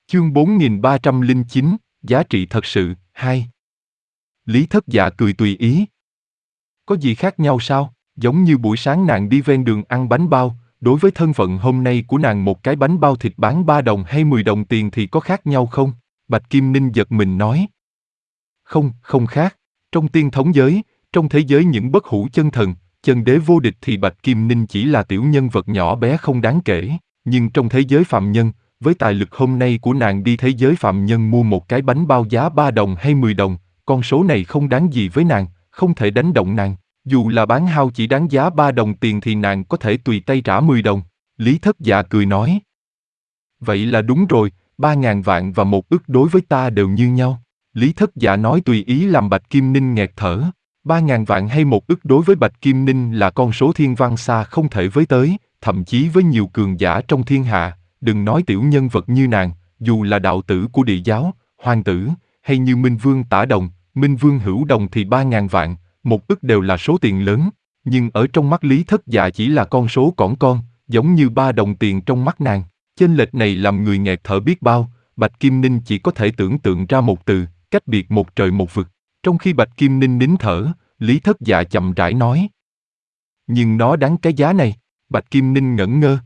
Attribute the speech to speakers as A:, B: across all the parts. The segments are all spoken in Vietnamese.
A: Chương 4309, giá trị thật sự, 2. Lý Thất Dạ cười tùy ý. Có gì khác nhau sao? Giống như buổi sáng nàng đi ven đường ăn bánh bao, đối với thân phận hôm nay của nàng một cái bánh bao thịt bán 3 đồng hay 10 đồng tiền thì có khác nhau không? Bạch Kim Ninh giật mình nói. Không, không khác. Trong tiên thống giới, trong thế giới những bất hủ chân thần, chân đế vô địch thì Bạch Kim Ninh chỉ là tiểu nhân vật nhỏ bé không đáng kể, nhưng trong thế giới phạm nhân, với tài lực hôm nay của nàng đi thế giới phạm nhân mua một cái bánh bao giá 3 đồng hay 10 đồng, con số này không đáng gì với nàng, không thể đánh động nàng. Dù là bán hao chỉ đáng giá 3 đồng tiền thì nàng có thể tùy tay trả 10 đồng. Lý Thất Dạ cười nói. Vậy là đúng rồi, 3.000 vạn và 1 ức đối với ta đều như nhau. Lý Thất Dạ nói tùy ý làm Bạch Kim Ninh nghẹt thở. 3.000 vạn hay 1 ức đối với Bạch Kim Ninh là con số thiên văn xa không thể với tới, thậm chí với nhiều cường giả trong thiên hạ, đừng nói tiểu nhân vật như nàng, dù là đạo tử của địa giáo, hoàng tử, hay như Minh Vương Tả Đồng, Minh Vương Hữu Đồng thì 3.000 vạn, 1 ức đều là số tiền lớn, nhưng ở trong mắt Lý Thất Dạ chỉ là con số cỏn con, giống như 3 đồng tiền trong mắt nàng. Chênh lệch này làm người nghẹt thở biết bao, Bạch Kim Ninh chỉ có thể tưởng tượng ra một từ, cách biệt một trời một vực. Trong khi Bạch Kim Ninh nín thở, Lý Thất Dạ chậm rãi nói. Nhưng nó đáng cái giá này, Bạch Kim Ninh ngẩn ngơ.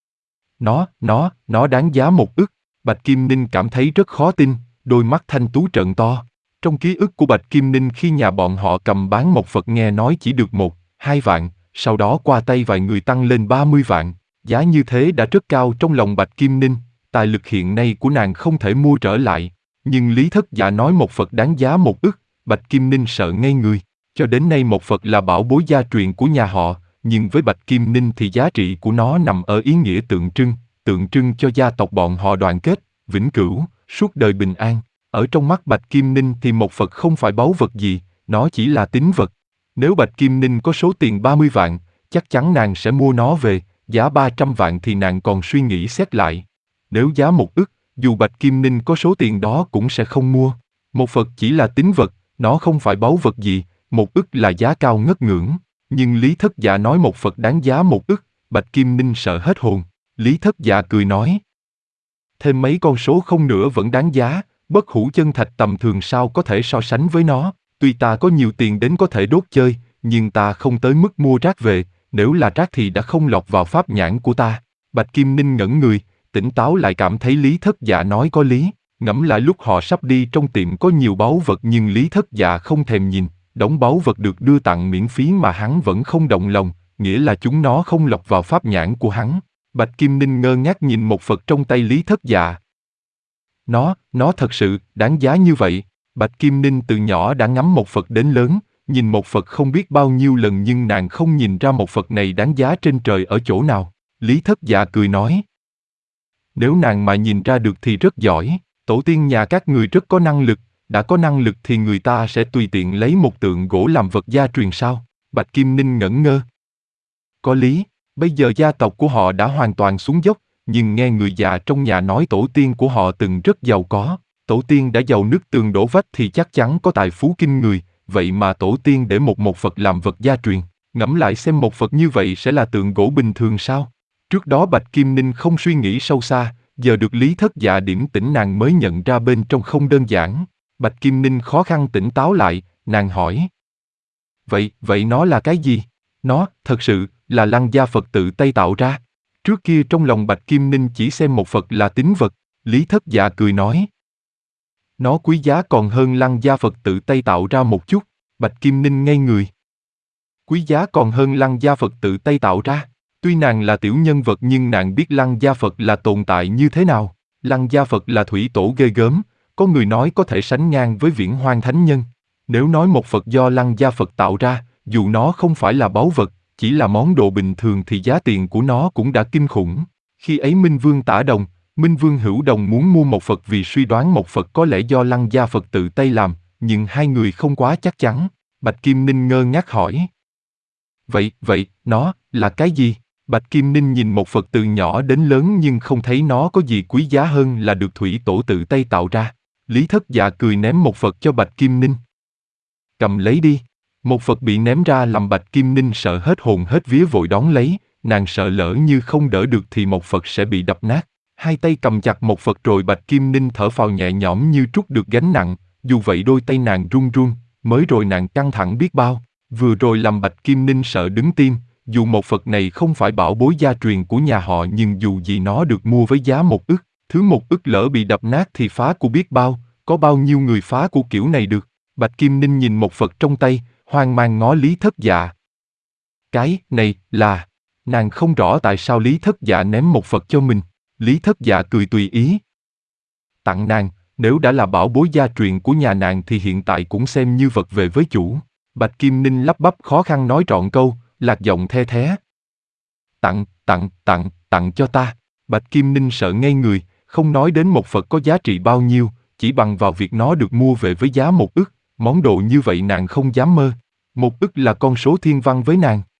A: Nó đáng giá 1 ức, Bạch Kim Ninh cảm thấy rất khó tin, đôi mắt thanh tú trợn to. Trong ký ức của Bạch Kim Ninh khi nhà bọn họ cầm bán một Phật nghe nói chỉ được 1, 2 vạn, sau đó qua tay vài người tăng lên 30 vạn. Giá như thế đã rất cao trong lòng Bạch Kim Ninh, tài lực hiện nay của nàng không thể mua trở lại. Nhưng Lý Thất Dạ nói một Phật đáng giá 1 ức, Bạch Kim Ninh sợ ngây người. Cho đến nay một Phật là bảo bối gia truyền của nhà họ, nhưng với Bạch Kim Ninh thì giá trị của nó nằm ở ý nghĩa tượng trưng cho gia tộc bọn họ đoàn kết, vĩnh cửu, suốt đời bình an. Ở trong mắt Bạch Kim Ninh thì một Phật không phải báu vật gì, nó chỉ là tín vật. Nếu Bạch Kim Ninh có số tiền 30 vạn, chắc chắn nàng sẽ mua nó về, giá 300 vạn thì nàng còn suy nghĩ xét lại. Nếu giá 1 ức, dù Bạch Kim Ninh có số tiền đó cũng sẽ không mua. Một Phật chỉ là tín vật, nó không phải báu vật gì, 1 ức là giá cao ngất ngưỡng. Nhưng Lý Thất Dạ nói một Phật đáng giá 1 ức, Bạch Kim Ninh sợ hết hồn. Lý Thất Dạ cười nói. Thêm mấy con số không nữa vẫn đáng giá, bất hủ chân thạch tầm thường sao có thể so sánh với nó. Tuy ta có nhiều tiền đến có thể đốt chơi, nhưng ta không tới mức mua rác về, nếu là rác thì đã không lọt vào pháp nhãn của ta. Bạch Kim Ninh ngẩn người, tỉnh táo lại cảm thấy Lý Thất Dạ nói có lý. Ngẫm lại lúc họ sắp đi trong tiệm có nhiều báu vật nhưng Lý Thất Dạ không thèm nhìn, đống báu vật được đưa tặng miễn phí mà hắn vẫn không động lòng, nghĩa là chúng nó không lọt vào pháp nhãn của hắn. Bạch Kim Ninh ngơ ngác nhìn một Phật trong tay Lý Thất Dạ. Nó thật sự đáng giá như vậy. Bạch Kim Ninh từ nhỏ đã ngắm một Phật đến lớn, nhìn một Phật không biết bao nhiêu lần nhưng nàng không nhìn ra một Phật này đáng giá trên trời ở chỗ nào. Lý Thất Dạ cười nói. Nếu nàng mà nhìn ra được thì rất giỏi, tổ tiên nhà các người rất có năng lực, đã có năng lực thì người ta sẽ tùy tiện lấy một tượng gỗ làm vật gia truyền sao? Bạch Kim Ninh ngẩn ngơ. Có lý, bây giờ gia tộc của họ đã hoàn toàn xuống dốc, nhưng nghe người già trong nhà nói tổ tiên của họ từng rất giàu có. Tổ tiên đã giàu nứt tường đổ vách thì chắc chắn có tài phú kinh người, vậy mà tổ tiên để một Phật làm vật gia truyền. Ngẫm lại xem một Phật như vậy sẽ là tượng gỗ bình thường sao? Trước đó Bạch Kim Ninh không suy nghĩ sâu xa, giờ được Lý Thất Dạ điểm tỉnh nàng mới nhận ra bên trong không đơn giản. Bạch Kim Ninh khó khăn tỉnh táo lại, nàng hỏi. Vậy nó là cái gì? Nó, thật sự, là Lăng Gia Phật tự tay tạo ra. Trước kia trong lòng Bạch Kim Ninh chỉ xem một Phật là tín vật, Lý Thất Dạ cười nói. Nó quý giá còn hơn Lăng Gia Phật tự tay tạo ra một chút, Bạch Kim Ninh ngây người. Quý giá còn hơn Lăng Gia Phật tự tay tạo ra. Tuy nàng là tiểu nhân vật nhưng nàng biết Lăng Gia Phật là tồn tại như thế nào. Lăng Gia Phật là thủy tổ ghê gớm, có người nói có thể sánh ngang với Viễn Hoang Thánh Nhân. Nếu nói một Phật do Lăng Gia Phật tạo ra, dù nó không phải là báu vật, chỉ là món đồ bình thường thì giá tiền của nó cũng đã kinh khủng. Khi ấy Minh Vương Tả Đồng, Minh Vương Hữu Đồng muốn mua một Phật vì suy đoán một Phật có lẽ do Lăng Gia Phật tự tay làm, nhưng hai người không quá chắc chắn. Bạch Kim Ninh ngơ ngác hỏi. Vậy, nó là cái gì? Bạch Kim Ninh nhìn một Phật từ nhỏ đến lớn nhưng không thấy nó có gì quý giá hơn là được thủy tổ tự tay tạo ra. Lý Thất Dạ cười ném một Phật cho Bạch Kim Ninh. Cầm lấy đi. Một Phật bị ném ra làm Bạch Kim Ninh sợ hết hồn hết vía vội đón lấy, nàng sợ lỡ như không đỡ được thì một Phật sẽ bị đập nát. Hai tay cầm chặt một Phật rồi Bạch Kim Ninh thở phào nhẹ nhõm như trút được gánh nặng, dù vậy đôi tay nàng run run, mới rồi nàng căng thẳng biết bao, vừa rồi làm Bạch Kim Ninh sợ đứng tim, dù một Phật này không phải bảo bối gia truyền của nhà họ nhưng dù gì nó được mua với giá 1 ức, thứ 1 ức lỡ bị đập nát thì phá của biết bao, có bao nhiêu người phá của kiểu này được. Bạch Kim Ninh nhìn một Phật trong tay, hoang mang ngó Lý Thất Dạ. Cái này là... Nàng không rõ tại sao Lý Thất Dạ ném một Phật cho mình. Lý Thất Dạ cười tùy ý. Tặng nàng, nếu đã là bảo bối gia truyền của nhà nàng thì hiện tại cũng xem như vật về với chủ. Bạch Kim Ninh lắp bắp khó khăn nói trọn câu, lạc giọng the thé. Tặng cho ta. Bạch Kim Ninh sợ ngây người, không nói đến một Phật có giá trị bao nhiêu, chỉ bằng vào việc nó được mua về với giá 1 ức, món đồ như vậy nàng không dám mơ. 1 ức là con số thiên văn với nàng.